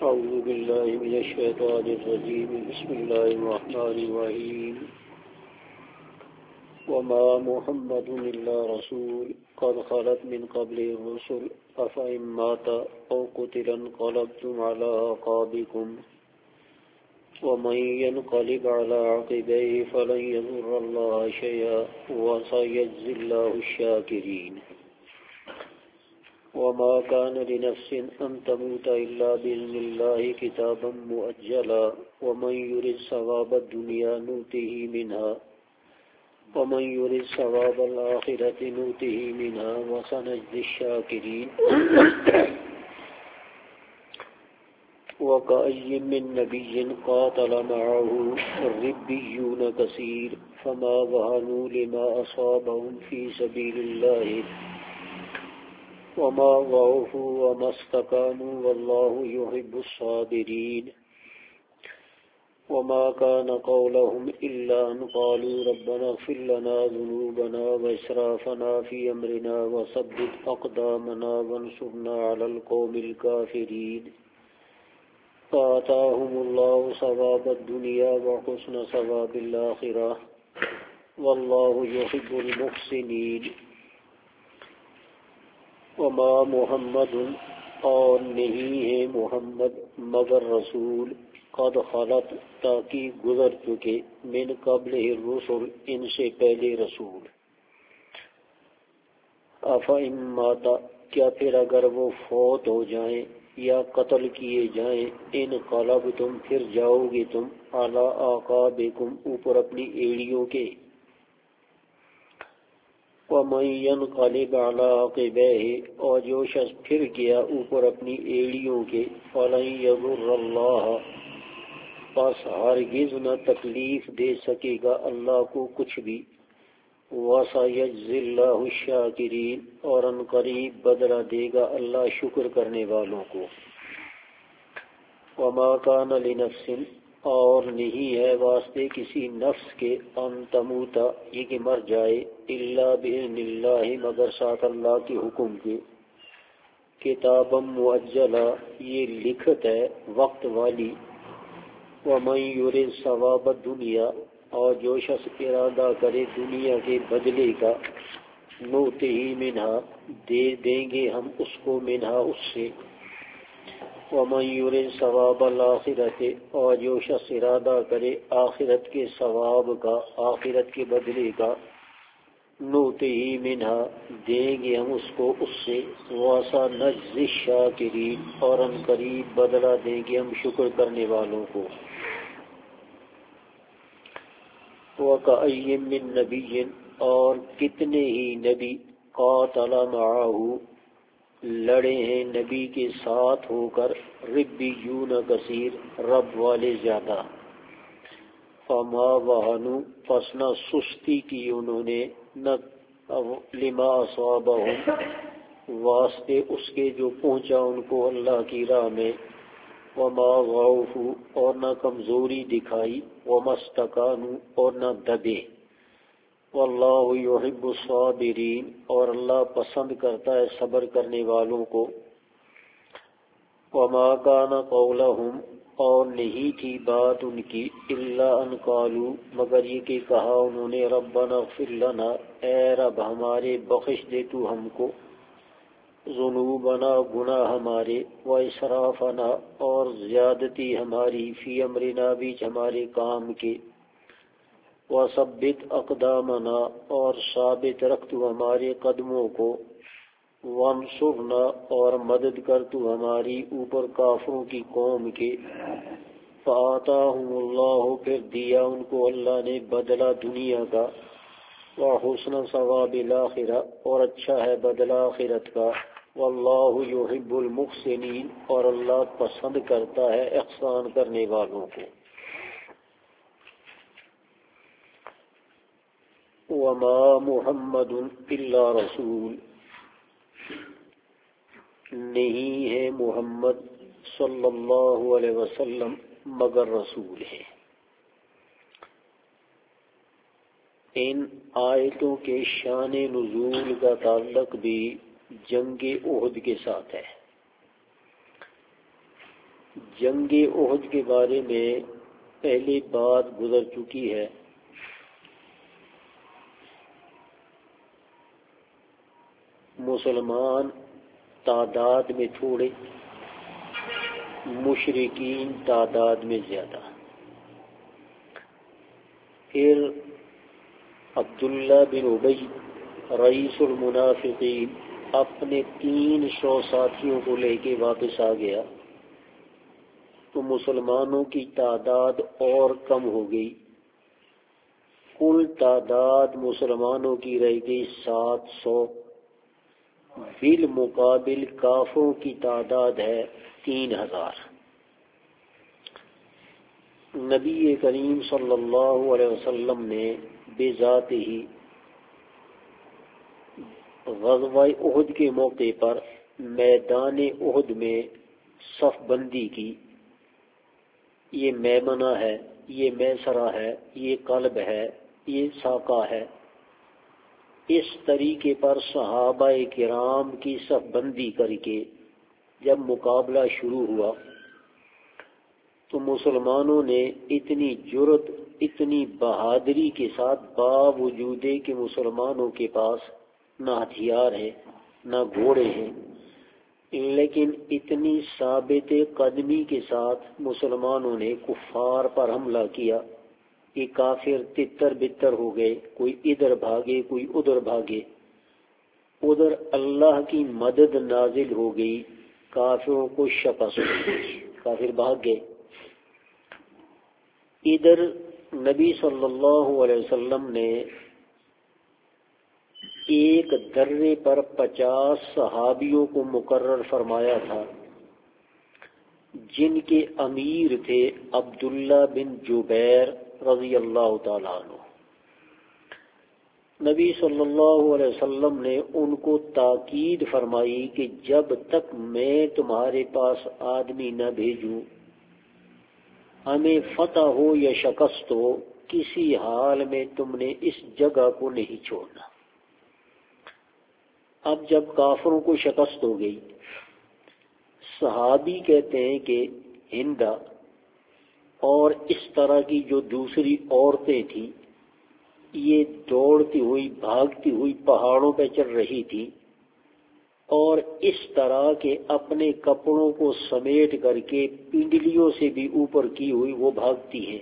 أعوذ بالله من الشيطان الرجيم بسم الله الرحمن الرحيم وما محمد إلا رسول قد خلت من قبله الرسل أفإن مات أو قتل انقلبتم على أعقابكم ومن ينقلب على عقبيه فلن يضر الله شيئا وسيجزي الله الشاكرين وما كان لنفس أن تموت إلا بإذن الله كتابا مؤجلا ومن يرد ثواب الدنيا نؤته منها ومن يرد ثواب الآخرة نؤته منها وسنجزي الشاكرين وكأي من نبي قاتل معه ربيون كثير فما وهنوا لما أصابهم في سبيل الله وما ضعفوا وما استكانوا والله يحب الصابرين وما كان قولهم إلا أن قالوا ربنا اغفر لنا ذنوبنا وإسرافنا في أمرنا وثبت أقدامنا وانصرنا على القوم الكافرين فآتاهم الله ثواب الدنيا وحسن ثواب الآخرة والله يحب المحسنين وما محمد اور نہیں ہے محمد مگر رسول قد خلت تاکہ گزر چکے من قبل الرسل ان سے پہلے رسول افإن مات کیا پھر اگر وہ فوت ہو جائیں یا قتل کیے جائیں انقلبتم پھر جاؤ گے تم علی اعقابکم اوپر اپنی ایڑیوں کے وَمَن يَنْقَلِبْ عَلَىٰ عَقِبَيْهِ اور جو شخص پھر گیا اوپر اپنی ایڑیوں کے فَلَن يَضُرَّ اللَّهَ پس ہرگز نہ تکلیف دے سکے گا اللہ کو کچھ بھی وَسَيَجْزِي اللَّهُ الشَّاكِرِينَ اور ان قریب بدلہ دے گا اللہ شکر کرنے والوں کو وَمَا كَانَ لِنَفْسٍ اور نہیں ہے واسطے کسی نفس کے ان تموتا یہ کہ مر جائے الا باذن اللہ مگر ساتھ اللہ کے حکم کے کتابا مؤجلا یہ لکھت ہے وقت والی ومن یرد ثواب الدنیا اور جو شخص ارادہ کرے دنیا کے بدلے کا نؤتہ منہا دے دیں گے ہم اس کو منہا اس سے ومن یرد ثواب الآخرت اور جو شخص ارادہ کرے آخرت کے ثواب کا آخرت کے بدلے کا نؤتہ منہا دیں گے ہم اس کو اس سے وسنجزی الشاکرین اور ان قریب بدلہ دیں گے ہم شکر کرنے والوں کو وَكَأَيٍّ مِّن نَبِيٍّ اور کتنے ہی نبی قاتل معه لڑے ہیں نبی کے ساتھ ہو کر ربیون کثیر رب والے زیادہ فما وہنوا پس نہ سستی کی انہوں نے نہ لما اصابہم واسطے اس کے جو پہنچا ان کو اللہ کی راہ میں وما ضعفوا اور نہ کمزوری دکھائی وما استکانوا اور نہ دبے واللہ یحب الصابرین اور اللہ پسند کرتا ہے صبر کرنے والوں کو وما کان قولہم اور نہیں تھی بات ان کی الا ان قالوا مگر یہ کہ کہا انہوں نے ربنا اغفر لنا اے رب ہمارے بخش دے تو ہم کو ذنوبنا گناہ ہمارے واسرافنا اور زیادتی ہماری فی امرنا بیچ ہمارے کام کے وثبت اقدامنا اور ثابت رکھ تو ہمارے قدموں کو وانصرنا اور مدد کر تو ہماری اوپر کافروں کی قوم کے فآتاہم اللہ پھر دیا ان کو اللہ نے بدلہ دنیا کا وحسن ثواب الآخرہ اور اچھا ہے بدلہ آخرت کا واللہ یحب المحسنین اور اللہ پسند کرتا ہے احسان کرنے والوں کو وما محمد الا رسول نہیں ہے محمد صلی اللہ علیہ وسلم مگر رسول ہے ان آیتوں کے شان نزول کا تعلق بھی جنگ احد کے ساتھ ہے جنگ احد کے بارے میں پہلی بات گزر چکی ہے۔ مسلمان تعداد میں تھوڑے، مشرکین تعداد میں زیادہ۔ پھر عبداللہ بن ابی رئیس المنافقین اپنے 300 ساتھیوں کو لے کے واپس آ گیا تو مسلمانوں کی تعداد اور کم ہو گئی، کل تعداد مسلمانوں کی رہ گئی 700، بالمقابل کافروں کی تعداد ہے 3000۔ نبی کریم صلی اللہ علیہ وسلم نے بذات ہی غزوہ احد کے موقع پر میدان احد میں صف بندی کی، یہ میمنہ ہے، یہ میسرہ ہے، یہ قلب ہے، یہ ساقہ ہے۔ اس طریقے پر صحابہ کرام کی صف بندی کر کے جب مقابلہ شروع ہوا تو مسلمانوں نے اتنی جرت، اتنی بہادری کے ساتھ، باوجود کہ مسلمانوں کے پاس نہ ہتھیار ہیں نہ گھوڑے ہیں، لیکن اتنی ثابت قدمی کے ساتھ مسلمانوں نے کفار پر حملہ کیا کہ کافر تتر بتر ہو گئے، کوئی ادھر بھاگے کوئی ادھر بھاگے۔ ادھر اللہ کی مدد نازل ہو گئی، کافروں کو شکست ہوئی، کافر بھاگ گئے۔ ادھر نبی صلی اللہ علیہ وسلم نے ایک درے پر 50 صحابیوں کو مقرر فرمایا تھا، جن کے امیر تھے عبداللہ بن جبیر رضی اللہ تعالیٰ عنہ۔ نبی صلی اللہ علیہ وسلم نے ان کو تاکید فرمائی کہ جب تک میں تمہارے پاس آدمی نہ بھیجوں، ہمیں فتح ہو یا شکست ہو، کسی حال میں تم نے اس جگہ کو نہیں چھوڑنا۔ اب جب کافروں کو شکست ہو گئی، صحابی کہتے ہیں کہ ہندا اور اس طرح کی جو دوسری عورتیں تھیں، یہ دوڑتی ہوئی بھاگتی ہوئی پہاڑوں پہ چڑھ رہی تھی اور اس طرح کے اپنے کپڑوں کو سمیٹ کر کے پنڈلیوں سے بھی اوپر کی ہوئی وہ بھاگتی ہیں۔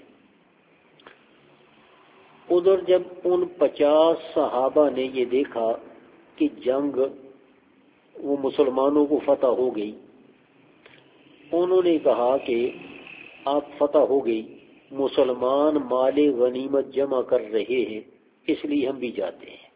ادھر جب ان 50 صحابہ نے یہ دیکھا کہ جنگ وہ مسلمانوں کو فتح ہو گئی، انہوں نے کہا کہ آپ فتح ہو گئی، مسلمان مال غنیمت جمع کر رہے ہیں، اس لیے ہم بھی جاتے ہیں۔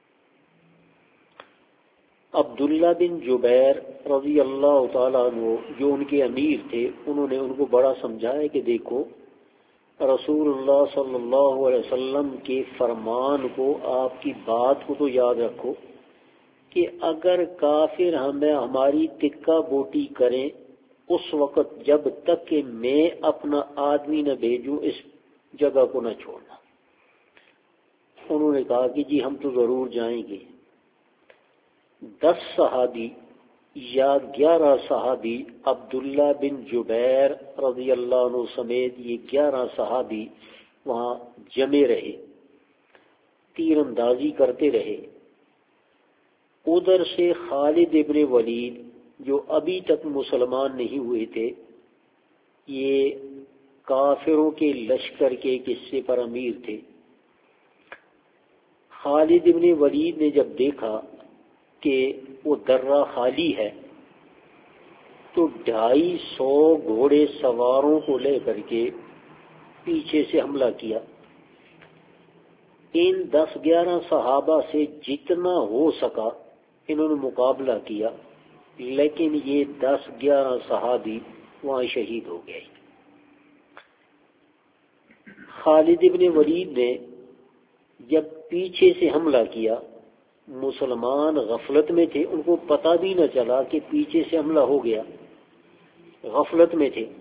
عبداللہ بن جبیر رضی اللہ تعالیٰ عنہ جو ان کے امیر تھے، انہوں نے ان کو بڑا سمجھایا کہ دیکھو، رسول اللہ صلی اللہ علیہ وسلم کے فرمان کو، آپ کی بات کو تو یاد رکھو کہ اگر کافر ہمیں ہماری تکہ بوٹی کریں، اس وقت جب تک کہ میں اپنا آدمی نہ بھیجوں اس جگہ کو نہ چھوڑنا۔ انہوں نے کہا کہ جی ہم تو ضرور جائیں گے۔ 10 صحابی یا 11 صحابی عبداللہ بن جبیر رضی اللہ عنہ سمیت یہ 11 صحابی وہاں جمے رہے، تیر اندازی کرتے رہے۔ ادھر سے خالد ابن ولید جو ابھی تک مسلمان نہیں ہوئے تھے، یہ کافروں کے لشکر کے ایک حصے پر امیر تھے۔ خالد ابن ولید نے جب دیکھا کہ وہ درہ خالی ہے تو 250 گھوڑے سواروں کو لے کر کے پیچھے سے حملہ کیا۔ ان 10-11 صحابہ سے جتنا ہو سکا انہوں نے مقابلہ کیا، لیکن یہ 10-11 صحابی وہاں شہید ہو گئے۔ خالد ابن ولید نے جب پیچھے سے حملہ کیا، مسلمان غفلت میں تھے، ان کو پتہ بھی نہ چلا کہ پیچھے سے حملہ ہو گیا، غفلت میں تھے۔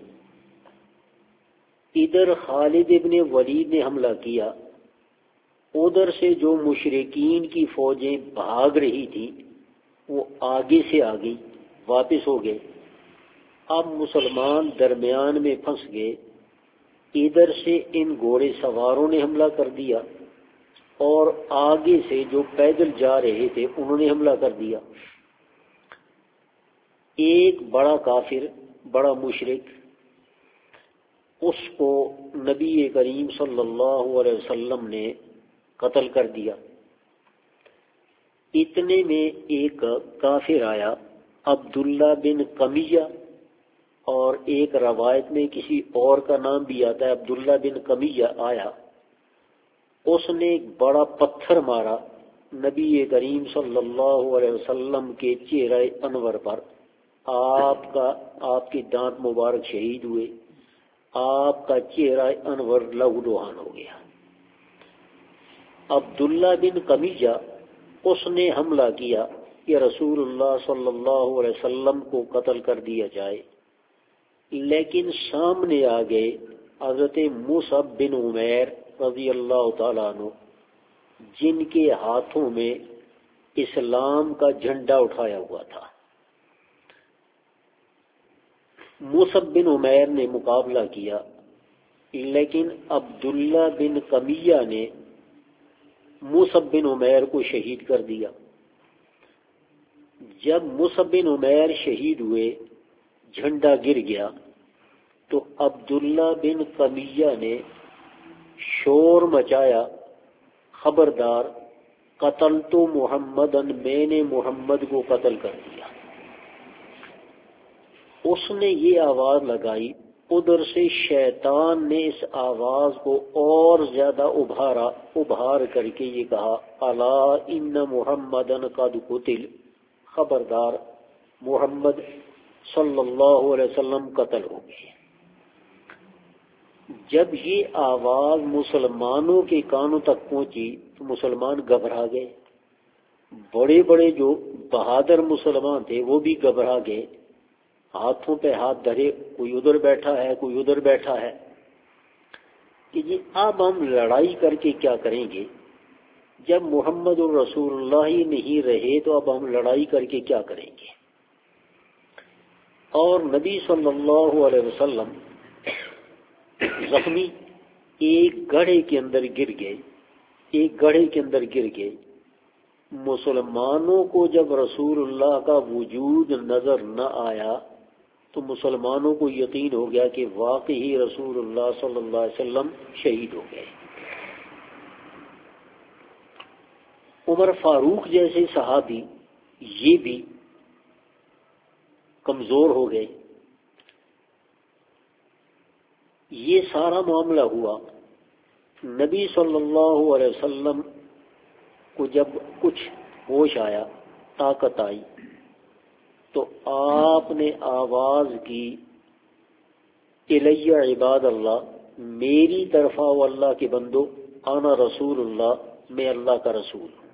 ادھر خالد ابن ولید نے حملہ کیا، ادھر سے جو مشرکین کی فوجیں بھاگ رہی تھی وہ آگے سے آ گئی، واپس ہو گئے۔ اب مسلمان درمیان میں پھنس گئے، ادھر سے ان گھوڑے سواروں نے حملہ کر دیا اور آگے سے جو پیدل جا رہے تھے انہوں نے حملہ کر دیا۔ ایک بڑا کافر، بڑا مشرک، اس کو نبی کریم صلی اللہ علیہ وسلم نے قتل کر دیا۔ اتنے میں ایک کافر آیا، عبداللہ بن قمیہ، اور ایک روایت میں کسی اور کا نام بھی آتا ہے عبداللہ بن قمیہ آیا۔ اس نے ایک بڑا پتھر مارا نبی کریم صلی اللہ علیہ وسلم کے چہرہ انور پر۔ آپ کے دانت مبارک شہید ہوئے، آپ کا چہرہ انور لہو لہان ہو گیا۔ عبداللہ بن قمیہ اس نے حملہ کیا کہ رسول اللہ صلی اللہ علیہ وسلم کو قتل کر دیا جائے، لیکن سامنے آ گئے حضرت مصعب بن عمیر رضی اللہ تعالیٰ عنہ، جن کے ہاتھوں میں اسلام کا جھنڈا اٹھایا ہوا تھا۔ مصعب بن عمیر نے مقابلہ کیا، لیکن عبداللہ بن قمیہ نے مصعب بن عمیر کو شہید کر دیا۔ جب مصعب بن عمیر شہید ہوئے، جھنڈا گر گیا، تو عبداللہ بن قمیہ نے شور مچایا، خبردار، قتل تو محمدن، میں نے محمد کو قتل کر دیا۔ اس نے یہ آواز لگائی، ادھر سے شیطان نے اس آواز کو اور زیادہ ابھار کر کے یہ کہا، الا ان محمدن قد قتل، خبردار، محمد صلی اللہ علیہ وسلم قتل ہو گئے۔ جب یہ آواز مسلمانوں کے کانوں تک پہنچی تو مسلمان گھبرا گئے، بڑے بڑے جو بہادر مسلمان تھے وہ بھی گھبرا گئے، ہاتھوں پہ ہاتھ دھرے، کوئی ادھر بیٹھا ہے، کوئی ادھر بیٹھا ہے کہ جی اب ہم لڑائی کر کے کیا کریں گے؟ جب محمد الرسول اللہ ہی نہیں رہے تو اب ہم لڑائی کر کے کیا کریں گے؟ اور نبی صلی اللہ علیہ وسلم زخمی ایک گڑھے کے اندر گر گئے۔ مسلمانوں کو جب رسول اللہ کا وجود نظر نہ آیا تو مسلمانوں کو یقین ہو گیا کہ واقعی رسول اللہ صلی اللہ علیہ وسلم شہید ہو گئے۔ عمر فاروق جیسے صحابی یہ بھی کمزور ہو گئے۔ یہ سارا معاملہ ہوا، نبی صلی اللہ علیہ وسلم کو جب کچھ ہوش آیا، طاقت آئی، تو آپ نے آواز کی، الیہ عباد اللہ، میری طرف آؤ اللہ کے بندو، انا رسول اللہ، میں اللہ کا رسول ہوں۔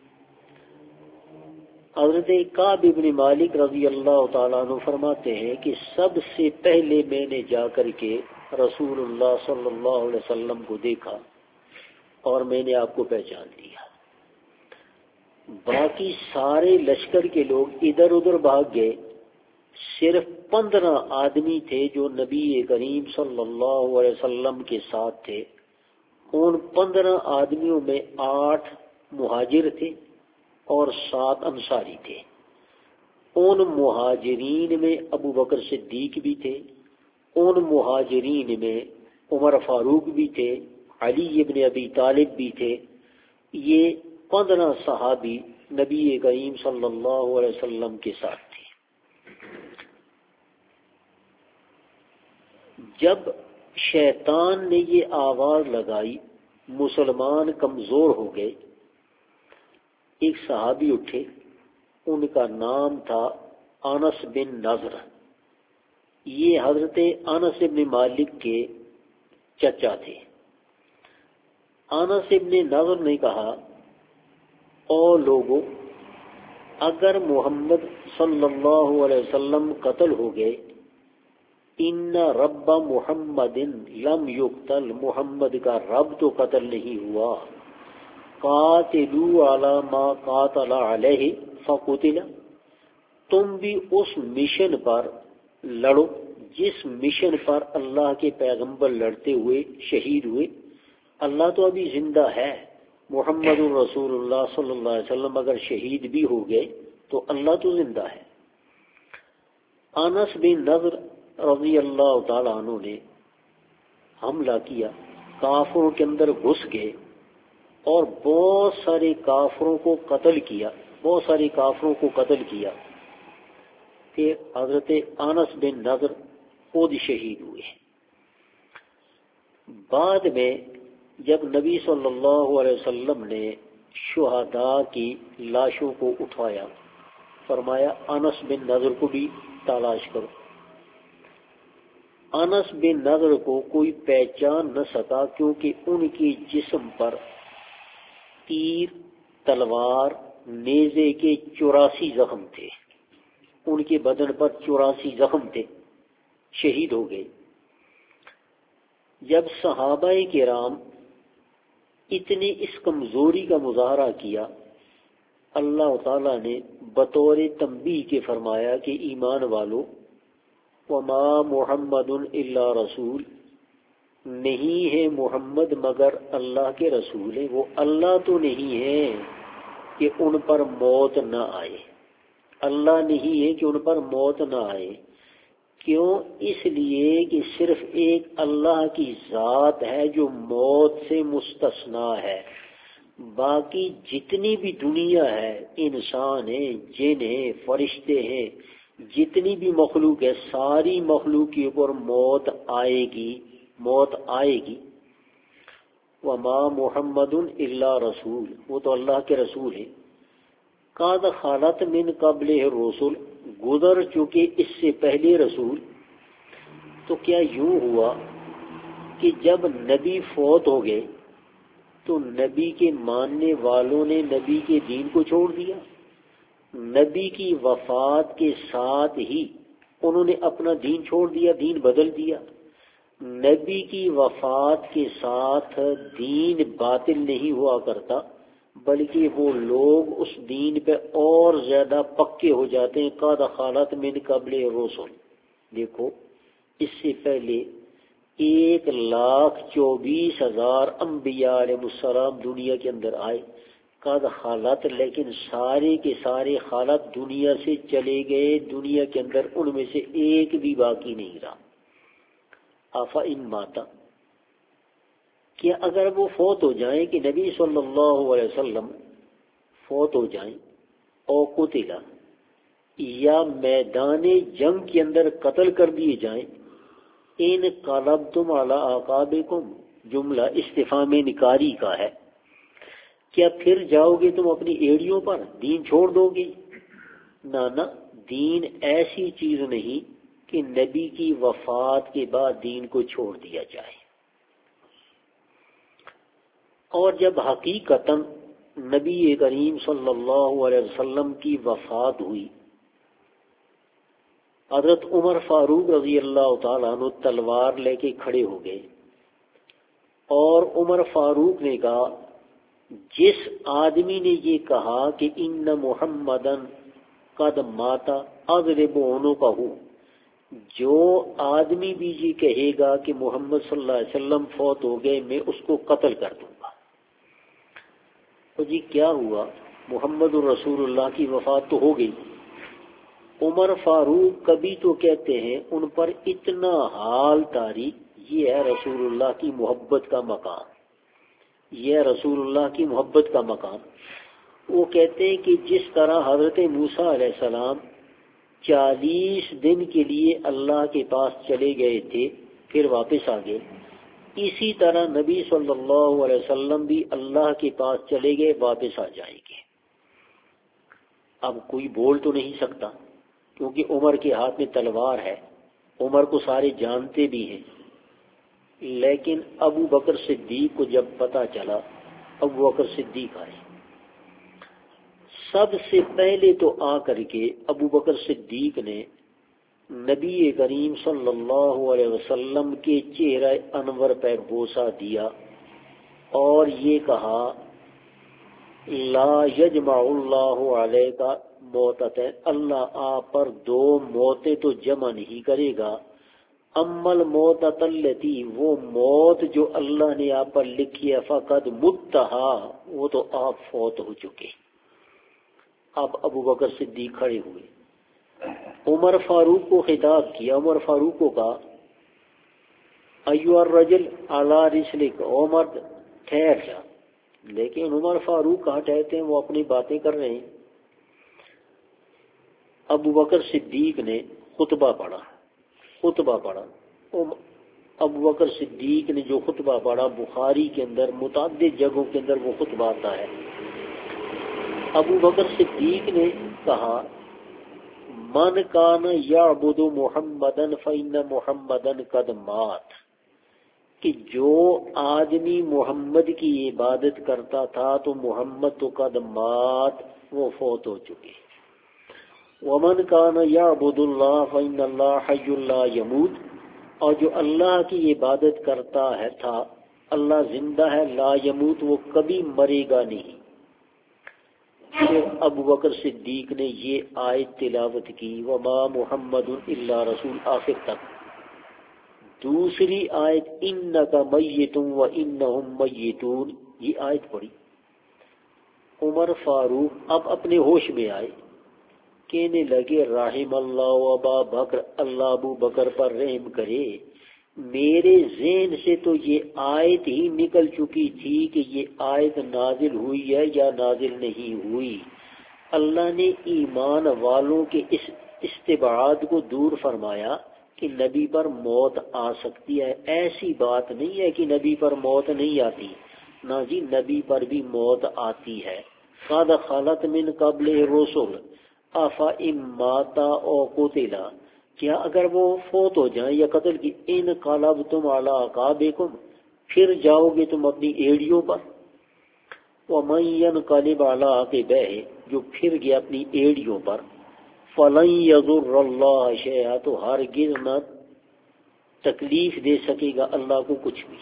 حضرت کعب بن مالک رضی اللہ تعالیٰ عنہ فرماتے ہیں کہ سب سے پہلے میں نے جا کر کے رسول اللہ صلی اللہ علیہ وسلم کو دیکھا اور میں نے آپ کو پہچان لیا۔ باقی سارے لشکر کے لوگ ادھر ادھر بھاگ گئے، صرف 15 آدمی تھے جو نبی کریم صلی اللہ علیہ وسلم کے ساتھ تھے۔ ان 15 آدمیوں میں 8 مہاجر تھے اور 7 انصاری تھے۔ ان مہاجرین میں ابو بکر صدیق بھی تھے، ان مہاجرین میں عمر فاروق بھی تھے، علی ابن ابی طالب بھی تھے۔ یہ 15 صحابی نبی کریم صلی اللہ علیہ وسلم کے ساتھ تھے۔ جب شیطان نے یہ آواز لگائی، مسلمان کمزور ہو گئے۔ ایک صحابی اٹھے، ان کا نام تھا انس بن نضر، یہ حضرت انس بن مالک کے چچا تھے۔ انس بن نضر نے کہا، او لوگو، اگر محمد صلی اللہ علیہ وسلم قتل ہو گئے، ان رب محمد لم یقتل، محمد کا رب تو قتل نہیں ہوا، قاتلوا علی ما قاتل علیہ فقتل، تم بھی اس مشن پر لڑو جس مشن پر اللہ کے پیغمبر لڑتے ہوئے شہید ہوئے، اللہ تو ابھی زندہ ہے، محمد رسول اللہ صلی اللہ علیہ وسلم اگر شہید بھی ہو گئے تو اللہ تو زندہ ہے۔ انس بن نضر رضی اللہ تعالیٰ عنہ نے حملہ کیا، کافروں کے اندر گھس گئے اور بہت سارے کافروں کو قتل کیا، پھر حضرت انس بن نضر خود شہید ہوئے۔ بعد میں جب نبی صلی اللہ علیہ وسلم نے شہداء کی لاشوں کو اٹھایا، فرمایا انس بن نضر کو بھی تلاش کرو۔ انس بن نضر کو کوئی پہچان نہ سکا کیونکہ ان کے جسم پر تیر، تلوار، نیزے کے 84 زخم تھے، ان کے بدن پر 84 زخم تھے، شہید ہو گئے۔ جب صحابہ کرام اتنی اس کمزوری کا مظاہرہ کیا، اللہ تعالی نے بطور تنبیہ کے فرمایا کہ ایمان والو، وما محمد الا رسول، نہیں ہے محمد مگر اللہ کے رسول ہے، وہ اللہ تو نہیں ہے کہ ان پر موت نہ آئے، اللہ نہیں ہے کہ ان پر موت نہ آئے۔ کیوں؟ اس لیے کہ صرف ایک اللہ کی ذات ہے جو موت سے مستثنا ہے، باقی جتنی بھی دنیا ہے، انسان ہیں، جن ہیں، فرشتے ہیں، جتنی بھی مخلوق ہے، ساری مخلوق کے اوپر موت آئے گی۔ وما محمد الا رسول، وہ تو اللہ کے رسول ہیں۔ قد خلت من قبل الرسل، گزر چکے اس سے پہلے رسول۔ تو کیا یوں ہوا کہ جب نبی فوت ہو گئے تو نبی کے ماننے والوں نے نبی کے دین کو چھوڑ دیا؟ نبی کی وفات کے ساتھ ہی انہوں نے اپنا دین چھوڑ دیا، دین بدل دیا۔ نبی کی وفات کے ساتھ دین باطل نہیں ہوا کرتا، بلکہ وہ لوگ اس دین پہ اور زیادہ پکے ہو جاتے ہیں۔ قد خلت من قبل الرسل، دیکھو اس سے پہلے 1,24,000 انبیاء علیہ السلام دنیا کے اندر آئے، قد خلت، لیکن سارے کے سارے خلت دنیا سے چلے گئے، دنیا کے اندر ان میں سے ایک بھی باقی نہیں رہا۔ آفا ان ماتا، کہ اگر وہ فوت ہو جائیں، کہ نبی صلی اللہ علیہ وسلم فوت ہو جائیں، او قتلا، یا میدان جنگ کے اندر قتل کر دیے جائیں، ان قلبتم علی اعقابکم، جملہ استفہام نکاری کا ہے، کیا پھر جاؤ گے تم اپنی ایڑیوں پر، دین چھوڑ دو گے؟ نہ، دین ایسی چیز نہیں کہ نبی کی وفات کے بعد دین کو چھوڑ دیا جائے۔ اور جب حقیقتاً نبی کریم صلی اللہ علیہ وسلم کی وفات ہوئی، حضرت عمر فاروق رضی اللہ تعالیٰ عنہ تلوار لے کے کھڑے ہو گئے، اور عمر فاروق نے کہا، جس آدمی نے یہ کہا کہ ان محمدن قد ماتا اضرب عنقہ، جو آدمی بھی یہ کہے گا کہ محمد صلی اللہ علیہ وسلم فوت ہو گئے، میں اس کو قتل کر دوں گا۔ تو جی کیا ہوا؟ محمد الرسول اللہ کی وفات تو ہو گئی۔ عمر فاروق کبھی تو کہتے ہیں ان پر اتنا حال طاری، یہ ہے رسول اللہ کی محبت کا مقام، یہ ہے رسول اللہ کی محبت کا مقام۔ وہ کہتے ہیں کہ جس طرح حضرت موسیٰ علیہ السلام 40 دن کے لیے اللہ کے پاس چلے گئے تھے، پھر واپس آ گئے، اسی طرح نبی صلی اللہ علیہ وسلم بھی اللہ کے پاس چلے گئے، واپس آ جائیں گے۔ اب کوئی بول تو نہیں سکتا کیونکہ عمر کے ہاتھ میں تلوار ہے، عمر کو سارے جانتے بھی ہیں، لیکن ابو بکر صدیق کو جب پتہ چلا، ابو بکر صدیق آئے، سب سے پہلے تو آ کر کے ابو بکر صدیق نے نبی کریم صلی اللہ علیہ وسلم کے چہرہ انور پہ بوسہ دیا اور یہ کہا لا یجمع اللہ علیک موتتین، اللہ آپ پر دو موتیں تو جمع نہیں کرے گا. امل موتۃ التی، وہ موت جو اللہ نے آپ پر لکھی ہے، فقد متہا، وہ تو آپ فوت ہو چکے. اب ابو بکر صدیق کھڑے ہوئے، عمر فاروق کو خطاب کیا. عمر فاروق کو کہا ایھا الرجل علی رسلک، عمر ٹھہر جا. لیکن عمر فاروق کہاں ٹھہرتے ہیں، وہ اپنی باتیں کر رہے ہیں. ابو بکر صدیق نے خطبہ پڑھا. ابو بکر صدیق نے جو خطبہ پڑھا، بخاری کے اندر متعدد جگہوں کے اندر وہ خطبہ آتا ہے. ابو بکر صدیق نے کہا من کان یعبد محمدا فإن محمدا قد مات، کہ جو آدمی محمد کی عبادت کرتا تھا تو محمد تو قد مات، وہ فوت ہو چکے. ومن کان یعبد اللہ فإن اللہ حی لا یموت، اور جو اللہ کی عبادت کرتا ہے تھا، اللہ زندہ ہے، لا یموت، وہ کبھی مرے گا نہیں. پھر ابو بکر صدیق نے یہ آیت تلاوت کی، وما محمد الا رسول، آخر تک. دوسری آیت انک میت وانہم میتون، یہ آیت پڑھی. عمر فاروق اب اپنے ہوش میں آئے، کہنے لگے رحم اللہ ابا بکر، اللہ ابو بکر پر رحم کرے. میرے ذہن سے تو یہ آیت ہی نکل چکی تھی کہ یہ آیت نازل ہوئی ہے یا نازل نہیں ہوئی. اللہ نے ایمان والوں کے اس استبعاد کو دور فرمایا کہ نبی پر موت آ سکتی ہے. ایسی بات نہیں ہے کہ نبی پر موت نہیں آتی، نہ جی، نبی پر بھی موت آتی ہے. قد خلت من قبل الرسل افا اماتا او قتلا، کیا اگر وہ فوت ہو جائیں یا قتل کی، ان قلبتم علی عقابکم، پھر جاؤ گے تم اپنی ایڑیوں پر. ومن ینقلب علی عقبیہ، جو پھر گیا اپنی ایڑیوں پر، فلن یضر اللہ شیئا، تو ہرگز نہ تکلیف دے سکے گا اللہ کو کچھ بھی.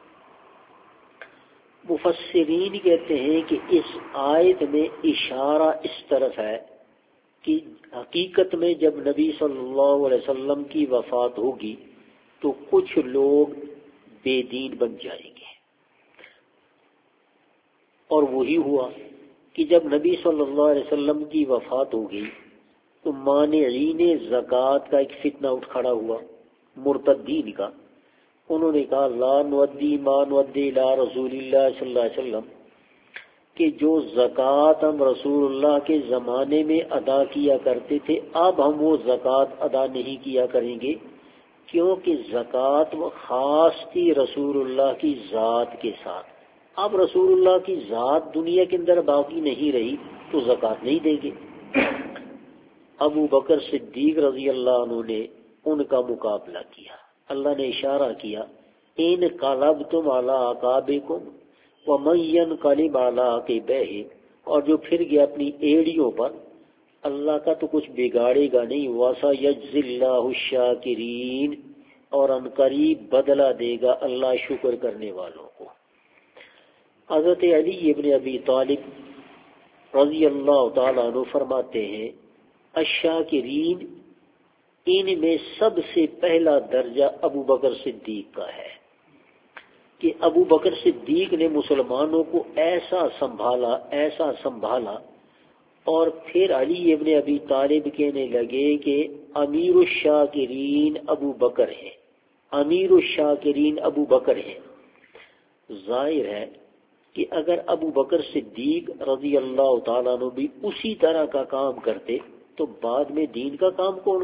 مفسرین کہتے ہیں کہ اس آیت میں اشارہ اس طرف ہے کہ حقیقت میں جب نبی صلی اللہ علیہ وسلم کی وفات ہوگی تو کچھ لوگ بے دین بن جائیں گے. اور وہی ہوا کہ جب نبی صلی اللہ علیہ وسلم کی وفات ہوگی تو مانعین زکوٰۃ کا ایک فتنہ اٹھ کھڑا ہوا، مرتدین کا. انہوں نے کہا لا نودی ما نودی الی رسول اللہ صلی اللہ علیہ وسلم، کہ جو زکوٰۃ ہم رسول اللہ کے زمانے میں ادا کیا کرتے تھے، اب ہم وہ زکوٰۃ ادا نہیں کیا کریں گے، کیونکہ زکوٰۃ خاص تھی رسول اللہ کی ذات کے ساتھ. اب رسول اللہ کی ذات دنیا کے اندر باقی نہیں رہی تو زکوٰۃ نہیں دیں گے. ابو بکر صدیق رضی اللہ عنہ نے ان کا مقابلہ کیا. اللہ نے اشارہ کیا ان قلبتم علی عقابکم ومن ینقلب علی عقبیہ، اور جو پھر گیا اپنی ایڑیوں پر، اللہ کا تو کچھ بگاڑے گا نہیں. وَسَيَجْزِي اللَّهُ الشَّاكِرِينَ، اور ان قریب بدلہ دے گا اللہ شکر کرنے والوں کو. حضرت علی ابن ابی طالب رضی اللہ تعالیٰ عنہ فرماتے ہیں الشاکرین، ان میں سب سے پہلا درجہ ابو بکر صدیق کا ہے کہ ابو بکر صدیق نے مسلمانوں کو ایسا سنبھالا. اور پھر علی ابن ابی طالب کہنے لگے کہ امیر الشاکرین ابو بکر ہے، امیر الشاکرین ابو بکر ہے. ظاہر ہے کہ اگر ابو بکر صدیق رضی اللہ تعالیٰ عنہ بھی اسی طرح کا کام کرتے تو بعد میں دین کا کام کون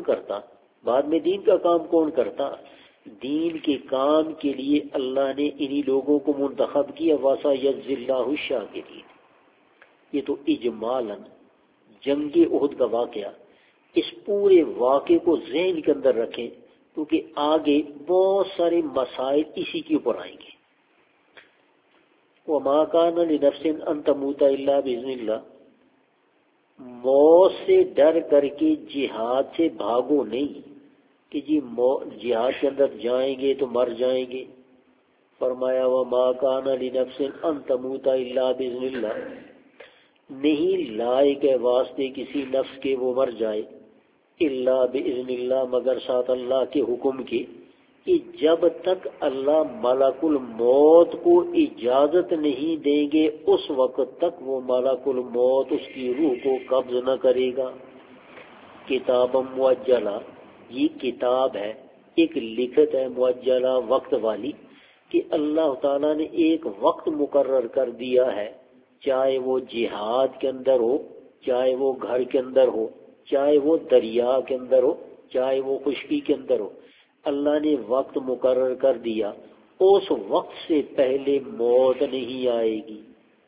کرتا؟ دین کے کام کے لیے اللہ نے انہی لوگوں کو منتخب کیا. وَسَيَجْزِي اللَّهُ الشَّاكِرِينَ. یہ تو اجمالاً جنگ احد کا واقعہ، اس پورے واقعے کو ذہن کے اندر رکھیں کیونکہ آگے بہت سارے مسائل اسی کے اوپر آئیں گے. وَمَا كَانَ لِنَفْسٍ أَن تَمُوتَ إِلَّا بِإِذْنِ اللَّهِ، موت سے ڈر کر کے جہاد سے بھاگو نہیں کہ جی جہاد کے اندر جائیں گے تو مر جائیں گے. فرمایا وَمَا كَانَ لِنَفْسٍ أَن تَمُوتَ إِلَّا بِإِذْنِ اللَّهِ، نہیں لائے کے واسطے کسی نفس کے وہ مر جائے الا باذن اللہ مگر ساتھ اللہ کے حکم کے، کہ جب تک اللہ ملک الموت کو اجازت نہیں دیں گے اس وقت تک وہ ملک الموت اس کی روح کو قبض نہ کرے گا۔ کتاب معجلہ، یہ کتاب ہے، ایک لکھت ہے معجلہ وقت والی، کہ اللہ تعالیٰ نے ایک وقت مقرر کر دیا ہے، چاہے وہ جہاد کے اندر ہو، چاہے وہ گھر کے اندر ہو، چاہے وہ دریا کے اندر ہو، چاہے وہ خشکی کے اندر ہو، اللہ نے وقت مقرر کر دیا، اس وقت سے پہلے موت نہیں آئے گی۔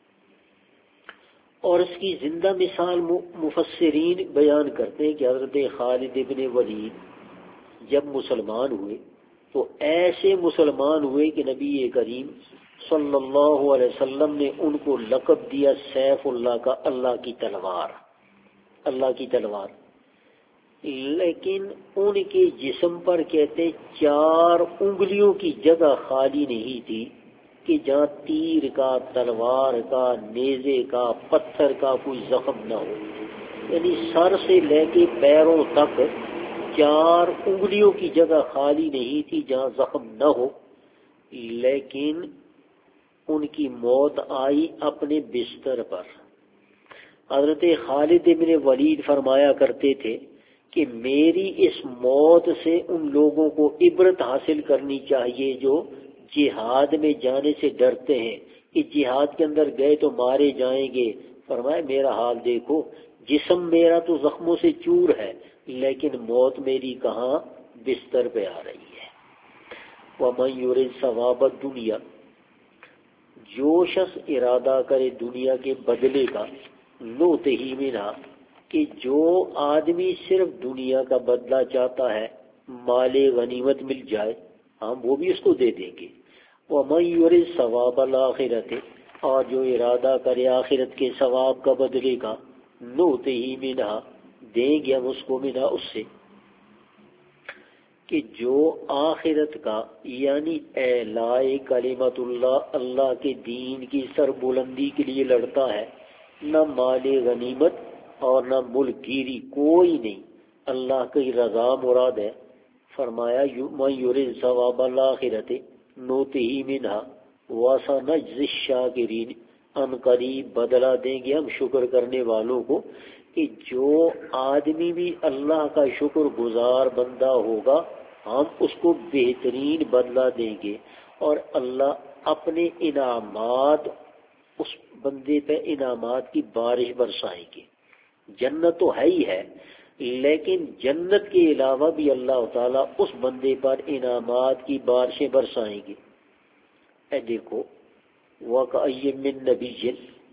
اور اس کی زندہ مثال مفسرین بیان کرتے ہیں کہ حضرت خالد ابن ولید جب مسلمان ہوئے تو ایسے مسلمان ہوئے کہ نبی کریم صلی اللہ علیہ وسلم نے ان کو لقب دیا سیف اللہ کا، اللہ کی تلوار، اللہ کی تلوار۔ لیکن ان کے جسم پر کہتے 4 انگلیوں کی جگہ خالی نہیں تھی کہ جہاں تیر کا، تلوار کا، نیزے کا، پتھر کا کوئی زخم نہ ہو، یعنی سر سے لے کے پیروں تک 4 انگلیوں کی جگہ خالی نہیں تھی جہاں زخم نہ ہو۔ لیکن ان کی موت آئی اپنے بستر پر۔ حضرت خالد بن ولید فرمایا کرتے تھے کہ میری اس موت سے ان لوگوں کو عبرت حاصل کرنی چاہیے جو جہاد میں جانے سے ڈرتے ہیں کہ جہاد کے اندر گئے تو مارے جائیں گے۔ فرمایا میرا حال دیکھو، جسم میرا تو زخموں سے چور ہے لیکن موت میری کہاں، بستر پہ آ رہی ہے۔ وَمَن يُرِدْ ثَوَابَ الدُّنْيَا، جو شخص ارادہ کرے دنیا کے بدلے کا، نُؤْتِهِ مِنْهَا، کہ جو آدمی صرف دنیا کا بدلہ چاہتا ہے، مال غنیمت مل جائے، ہم وہ بھی اس کو دے دیں گے۔ وَمَن يُرِدْ ثَوَابَ الْآخِرَةِ، اور جو ارادہ کرے آخرت کے ثواب کا بدلے کا، نُؤْتِهِ مِنْهَا، دیں گے ہم اس کو منہا اس سے، کہ جو آخرت کا یعنی اعلاء کلمت اللہ، اللہ کے دین کی سر بلندی کے لیے لڑتا ہے، نہ مال غنیمت اور نہ ملک گیری، کوئی نہیں، اللہ کی رضا مراد ہے۔ فرمایا من یرید ثواب الآخرۃ نؤتہ منہا وسنجزی الشاکرین، ان قریب بدلہ دیں گے ہم شکر کرنے والوں کو، کہ جو آدمی بھی اللہ کا شکر گزار بندہ ہوگا ہم اس کو بہترین بدلہ دیں گے، اور اللہ اپنے انعامات اس بندے پہ انعامات کی بارش برسائیں گے۔ جنت تو ہے ہی ہے، لیکن جنت کے علاوہ بھی اللہ تعالیٰ اس بندے پر انعامات کی بارشیں برسائیں گے۔ اے دیکھو وَكَأَيٍّ مِّن نَبِيٍّ،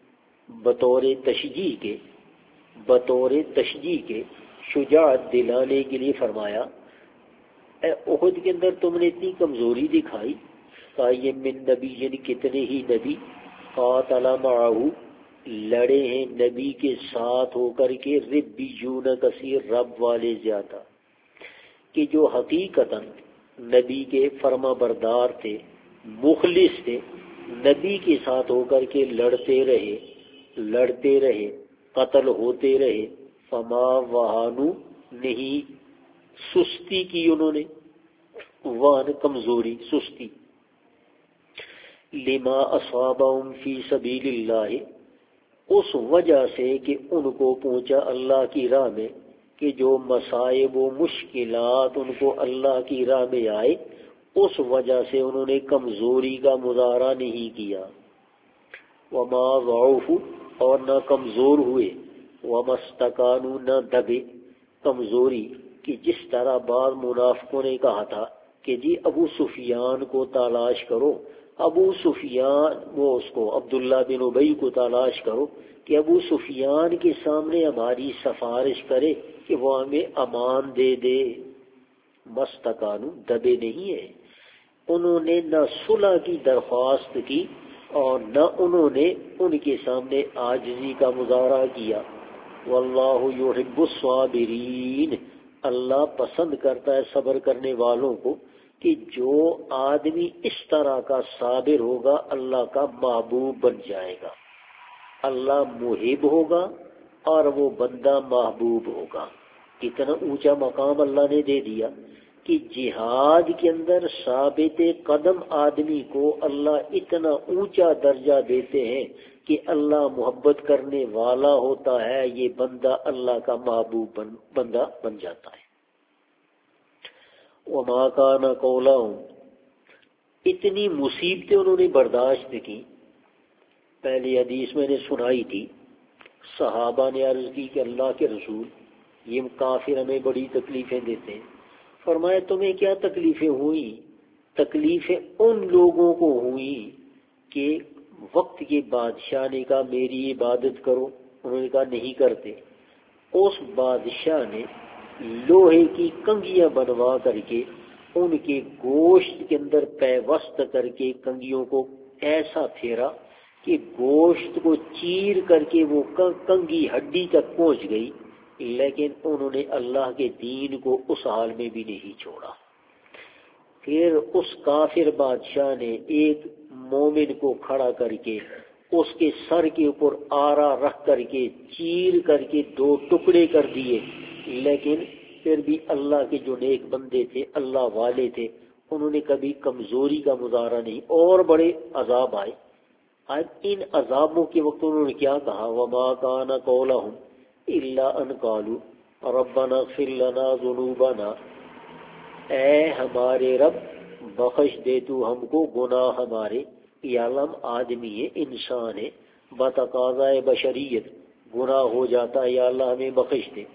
بطور تشجیع کے شجاعت دلانے کے لیے فرمایا، اے احد کے اندر تم نے اتنی کمزوری دکھائی، کَأَيٍّ مِّن نَبِيٍّ، کتنے ہی نبی، قاتل معه، لڑے ہیں نبی کے ساتھ ہو کر کے، ربیون کثیر، رب والے زیادہ، کہ جو حقیقتاً نبی کے فرما بردار تھے، مخلص تھے، نبی کے ساتھ ہو کر کے لڑتے رہے، قتل ہوتے رہے، فما وہانو، نہیں سستی کی انہوں نے، وہن کمزوری، سستی، لما اصابہم فی سبیل اللہ، اس وجہ سے کہ ان کو پہنچا اللہ کی راہ میں، کہ جو مصائب و مشکلات ان کو اللہ کی راہ میں آئے، اس وجہ سے انہوں نے کمزوری کا مظاہرہ نہیں کیا۔ وما ضعفوا، اور نہ کمزور ہوئے، وما استکانوا، نہ دبے، کمزوری کہ جس طرح بعض منافقوں نے کہا تھا کہ جی ابو سفیان کو تلاش کرو، ابو سفیان، وہ اس کو عبداللہ بن ابی کو تلاش کرو کہ ابو سفیان کے سامنے ہماری سفارش کرے کہ وہ ہمیں امان دے دے۔ مستقانو، دبے نہیں ہے، انہوں نے نہ صلح کی درخواست کی اور نہ انہوں نے ان کے سامنے عاجزی کا مظاہرہ کیا۔ واللہ یحب الصابرین، اللہ پسند کرتا ہے صبر کرنے والوں کو، کہ جو آدمی اس طرح کا صابر ہوگا اللہ کا محبوب بن جائے گا۔ اللہ محب ہوگا اور وہ بندہ محبوب ہوگا. کتنا اونچا مقام اللہ نے دے دیا کہ جہاد کے اندر ثابت قدم آدمی کو اللہ اتنا اونچا درجہ دیتے ہیں کہ اللہ محبت کرنے والا ہوتا ہے، یہ بندہ اللہ کا محبوب بندہ بن جاتا ہے. وما کان قولہم، اتنی مصیبتیں انہوں نے برداشت کی. پہلی حدیث میں نے سنائی تھی، صحابہ نے عرض کی کہ اللہ کے رسول یہ کافر ہمیں بڑی تکلیفیں دیتے ہیں. فرمایا تمہیں کیا تکلیفیں ہوئی؟ تکلیفیں ان لوگوں کو ہوئی کہ وقت کے بادشاہ نے کہا میری عبادت کرو، انہوں نے کہا نہیں کرتے. اس بادشاہ نے لوہے کی کنگیاں بنوا کر کے ان کے گوشت کے اندر پیوست کر کے کنگیوں کو ایسا پھیرا کہ گوشت کو چیر کر کے وہ کنگی ہڈی تک پہنچ گئی، لیکن انہوں نے اللہ کے دین کو اس حال میں بھی نہیں چھوڑا. پھر اس کافر بادشاہ نے ایک مومن کو کھڑا کر کے اس کے سر کے اوپر آرا رکھ کر کے چیر کر کے 2 ٹکڑے کر دیے، لیکن پھر بھی اللہ کے جو نیک بندے تھے، اللہ والے تھے، انہوں نے کبھی کمزوری کا مظاہرہ نہیں، اور بڑے عذاب آئے. اب ان عذابوں کے وقت انہوں نے کیا کہا؟ وما کان قولہم الا ان قالوا ربنا اغفر لنا ذنوبنا، اے ہمارے رب بخش دے تو ہم کو گناہ ہمارے. یا اللہ ہم آدمی ہے، انسان ہے، بتقاضائے بشریت گناہ ہو جاتا ہے، یا اللہ ہمیں بخش دے.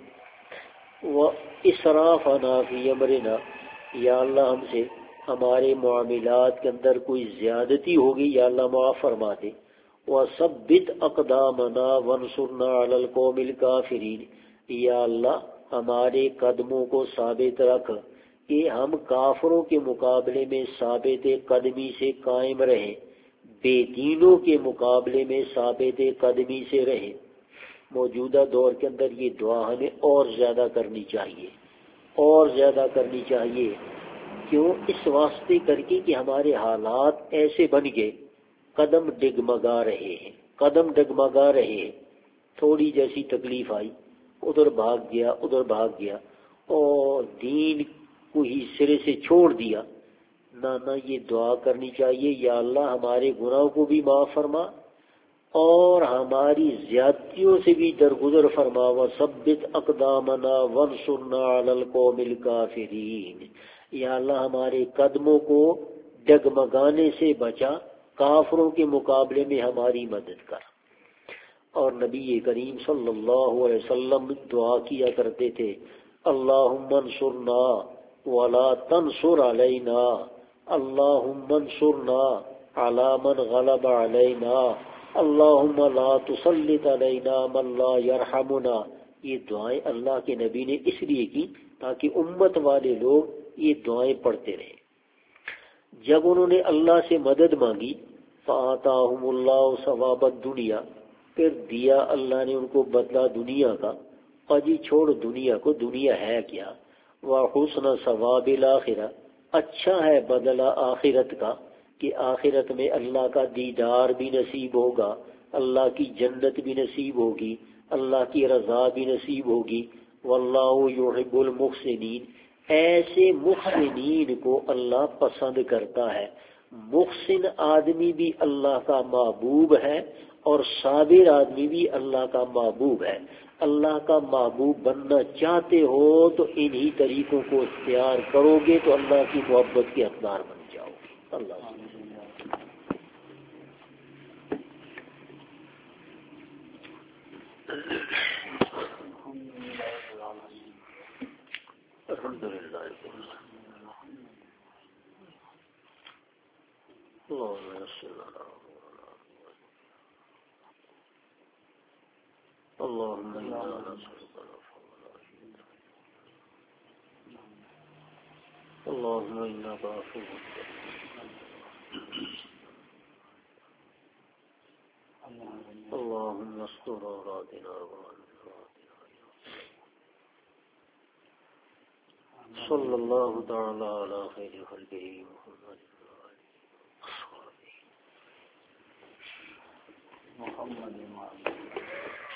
واسرافنا فی امرنا، یا اللہ ہم سے ہمارے معاملات کے اندر کوئی زیادتی ہوگی، یا اللہ معاف فرما دے. وثبت اقدامنا وانصرنا علی القوم الکافرین، یا اللہ ہمارے قدموں کو ثابت رکھ کہ ہم کافروں کے مقابلے میں ثابت قدمی سے قائم رہیں، بے دینوں کے مقابلے میں ثابت قدمی سے رہیں. موجودہ دور کے اندر یہ دعا ہمیں اور زیادہ کرنی چاہیے، اور زیادہ کرنی چاہیے. کیوں؟ اس واسطے کر کے کہ ہمارے حالات ایسے بن گئے، قدم ڈگمگا رہے ہیں، قدم ڈگمگا رہے ہیں. تھوڑی جیسی تکلیف آئی ادھر بھاگ گیا، ادھر بھاگ گیا، اور دین کو ہی سرے سے چھوڑ دیا. نہ یہ دعا کرنی چاہیے، یا اللہ ہمارے گناہوں کو بھی معاف فرما اور ہماری زیادتیوں سے بھی درگزر فرما. وثبت اقدامنا وانصرنا علی القوم الکافرین، یا اللہ ہمارے قدموں کو ڈگمگانے سے بچا، کافروں کے مقابلے میں ہماری مدد کر. اور نبی کریم صلی اللہ علیہ وسلم دعا کیا کرتے تھے، اللہم انصرنا ولا تنصر علینا، اللہم انصرنا علی من غلب علینا، اللہم لا تسلط علینا من لا یرحمنا. یہ دعائیں اللہ کے نبی نے اس لیے کی تاکہ امت والے لوگ یہ دعائیں پڑھتے رہیں. جب انہوں نے اللہ سے مدد مانگی، فآتاہم اللہ ثواب الدنیا، پھر دیا اللہ نے ان کو بدلہ دنیا کا. اور جی چھوڑ دنیا کو، دنیا ہے کیا. وحسن ثواب الآخرہ، اچھا ہے بدلہ آخرت کا کہ آخرت میں اللہ کا دیدار بھی نصیب ہوگا، اللہ کی جنت بھی نصیب ہوگی، اللہ کی رضا بھی نصیب ہوگی. واللہ یحب المحسنین، ایسے محسنین کو اللہ پسند کرتا ہے. محسن آدمی بھی اللہ کا محبوب ہے اور صابر آدمی بھی اللہ کا محبوب ہے. اللہ کا محبوب بننا چاہتے ہو تو انہی طریقوں کو اختیار کرو گے تو اللہ کی محبت کے حقدار بن جاؤ گے. اللہ الحمدللہ. اللهم إنا نسألك اللهم إنك عفو اللهم استر عوراتنا صلى الله تعالى على خير خلقه محمد محمد